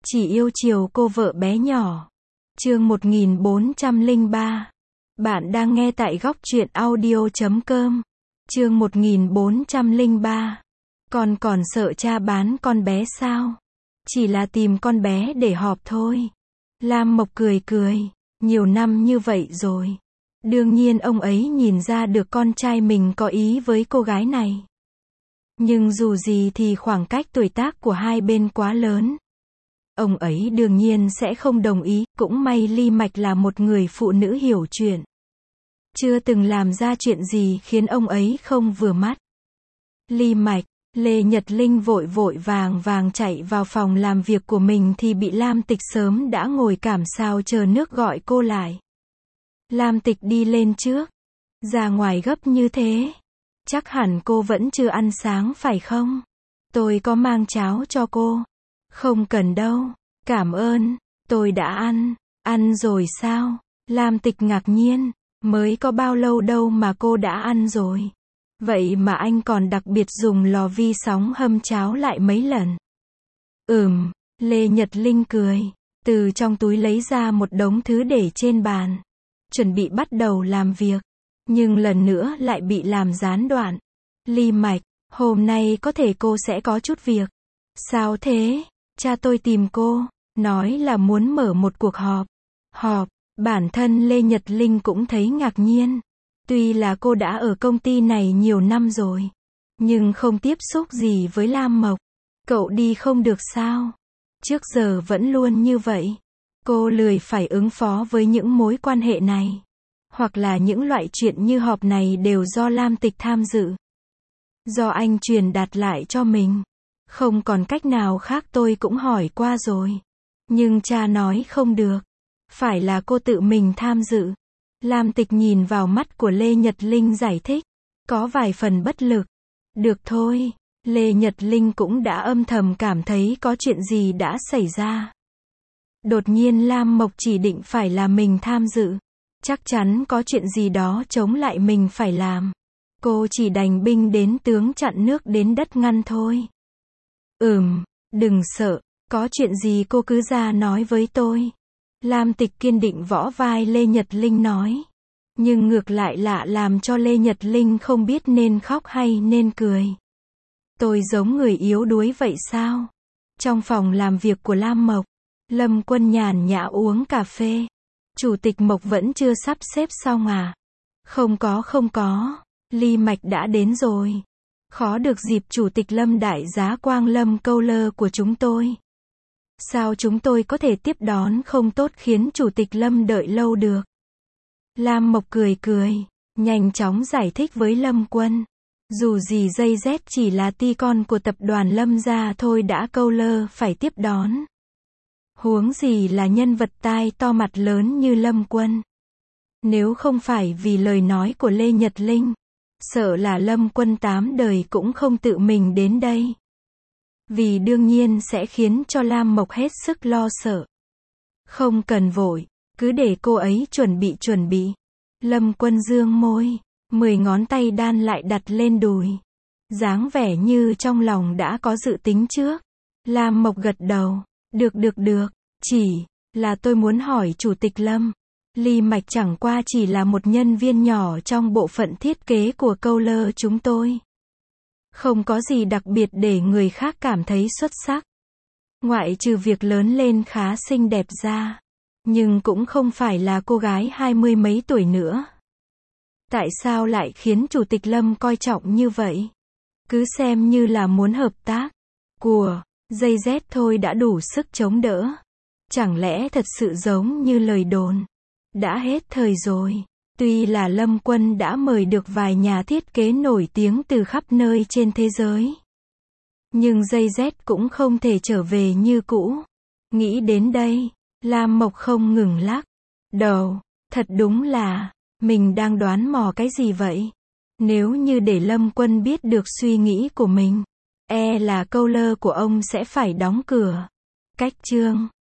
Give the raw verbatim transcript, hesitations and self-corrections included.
Chỉ yêu chiều cô vợ bé nhỏ. Chương một nghìn bốn trăm lẻ ba. Bạn đang nghe tại góc truyện audio chấm com. Chương một nghìn bốn trăm lẻ ba. Con còn sợ cha bán con bé sao? Chỉ là tìm con bé để họp thôi. Lam Mộc cười cười. Nhiều năm như vậy rồi. Đương nhiên ông ấy nhìn ra được con trai mình có ý với cô gái này. Nhưng dù gì thì khoảng cách tuổi tác của hai bên quá lớn. Ông ấy đương nhiên sẽ không đồng ý, cũng may Ly Mạch là một người phụ nữ hiểu chuyện. Chưa từng làm ra chuyện gì khiến ông ấy không vừa mắt. Ly Mạch, Lê Nhật Linh vội vội vàng vàng chạy vào phòng làm việc của mình thì bị Lam Tịch sớm đã ngồi cảm sao chờ nước gọi cô lại. Lam Tịch đi lên trước. Ra ngoài gấp như thế. Chắc hẳn cô vẫn chưa ăn sáng phải không? Tôi có mang cháo cho cô. Không cần đâu. Cảm ơn. Tôi đã ăn. Ăn rồi sao? Lam Tịch ngạc nhiên. Mới có bao lâu đâu mà cô đã ăn rồi. Vậy mà anh còn đặc biệt dùng lò vi sóng hâm cháo lại mấy lần. Ừm. Lê Nhật Linh cười. Từ trong túi lấy ra một đống thứ để trên bàn. Chuẩn bị bắt đầu làm việc. Nhưng lần nữa lại bị làm gián đoạn. Ly Mạch, hôm nay có thể cô sẽ có chút việc. Sao thế? Cha tôi tìm cô, nói là muốn mở một cuộc họp. Họp, bản thân Lê Nhật Linh cũng thấy ngạc nhiên. Tuy là cô đã ở công ty này nhiều năm rồi, nhưng không tiếp xúc gì với Lam Mộc. Cậu đi không được sao? Trước giờ vẫn luôn như vậy. Cô lười phải ứng phó với những mối quan hệ này. Hoặc là những loại chuyện như họp này đều do Lam Tịch tham dự. Do anh truyền đạt lại cho mình. Không còn cách nào khác, tôi cũng hỏi qua rồi. Nhưng cha nói không được. Phải là cô tự mình tham dự. Lam Tịch nhìn vào mắt của Lê Nhật Linh giải thích. Có vài phần bất lực. Được thôi. Lê Nhật Linh cũng đã âm thầm cảm thấy có chuyện gì đã xảy ra. Đột nhiên Lam Mộc chỉ định phải là mình tham dự. Chắc chắn có chuyện gì đó chống lại mình phải làm. Cô chỉ đành binh đến tướng chặn nước đến đất ngăn thôi. Ừm, đừng sợ, có chuyện gì cô cứ ra nói với tôi. Lam Tịch kiên định vỗ vai Lê Nhật Linh nói. Nhưng ngược lại lạ làm cho Lê Nhật Linh không biết nên khóc hay nên cười. Tôi giống người yếu đuối vậy sao? Trong phòng làm việc của Lam Mộc, Lâm Quân nhàn nhã uống cà phê. Chủ tịch Mộc vẫn chưa sắp xếp xong à? Không có không có. Ly Mạch đã đến rồi. Khó được dịp Chủ tịch Lâm đại giá Quang Lâm câu lơ của chúng tôi. Sao chúng tôi có thể tiếp đón không tốt khiến Chủ tịch Lâm đợi lâu được? Lam Mộc cười cười, nhanh chóng giải thích với Lâm Quân. Dù gì dây Z chỉ là ty con của tập đoàn Lâm gia thôi đã câu lơ phải tiếp đón. Huống gì là nhân vật tai to mặt lớn như Lâm Quân. Nếu không phải vì lời nói của Lê Nhật Linh, sợ là Lâm Quân tám đời cũng không tự mình đến đây. Vì đương nhiên sẽ khiến cho Lam Mộc hết sức lo sợ. Không cần vội, cứ để cô ấy chuẩn bị chuẩn bị. Lâm Quân dương môi, mười ngón tay đan lại đặt lên đùi. Dáng vẻ như trong lòng đã có dự tính trước. Lam Mộc gật đầu. Được được được, chỉ là tôi muốn hỏi Chủ tịch Lâm. Ly Mạch chẳng qua chỉ là một nhân viên nhỏ trong bộ phận thiết kế của câu lơ chúng tôi. Không có gì đặc biệt để người khác cảm thấy xuất sắc. Ngoại trừ việc lớn lên khá xinh đẹp ra. Nhưng cũng không phải là cô gái hai mươi mấy tuổi nữa. Tại sao lại khiến Chủ tịch Lâm coi trọng như vậy? Cứ xem như là muốn hợp tác. Của dây Z thôi đã đủ sức chống đỡ. Chẳng lẽ thật sự giống như lời đồn? Đã hết thời rồi. Tuy là Lâm Quân đã mời được vài nhà thiết kế nổi tiếng từ khắp nơi trên thế giới. Nhưng dây Z cũng không thể trở về như cũ. Nghĩ đến đây, Lam Mộc không ngừng lắc đầu. Thật đúng là, mình đang đoán mò cái gì vậy? Nếu như để Lâm Quân biết được suy nghĩ của mình, e là câu lơ của ông sẽ phải đóng cửa. Cách chương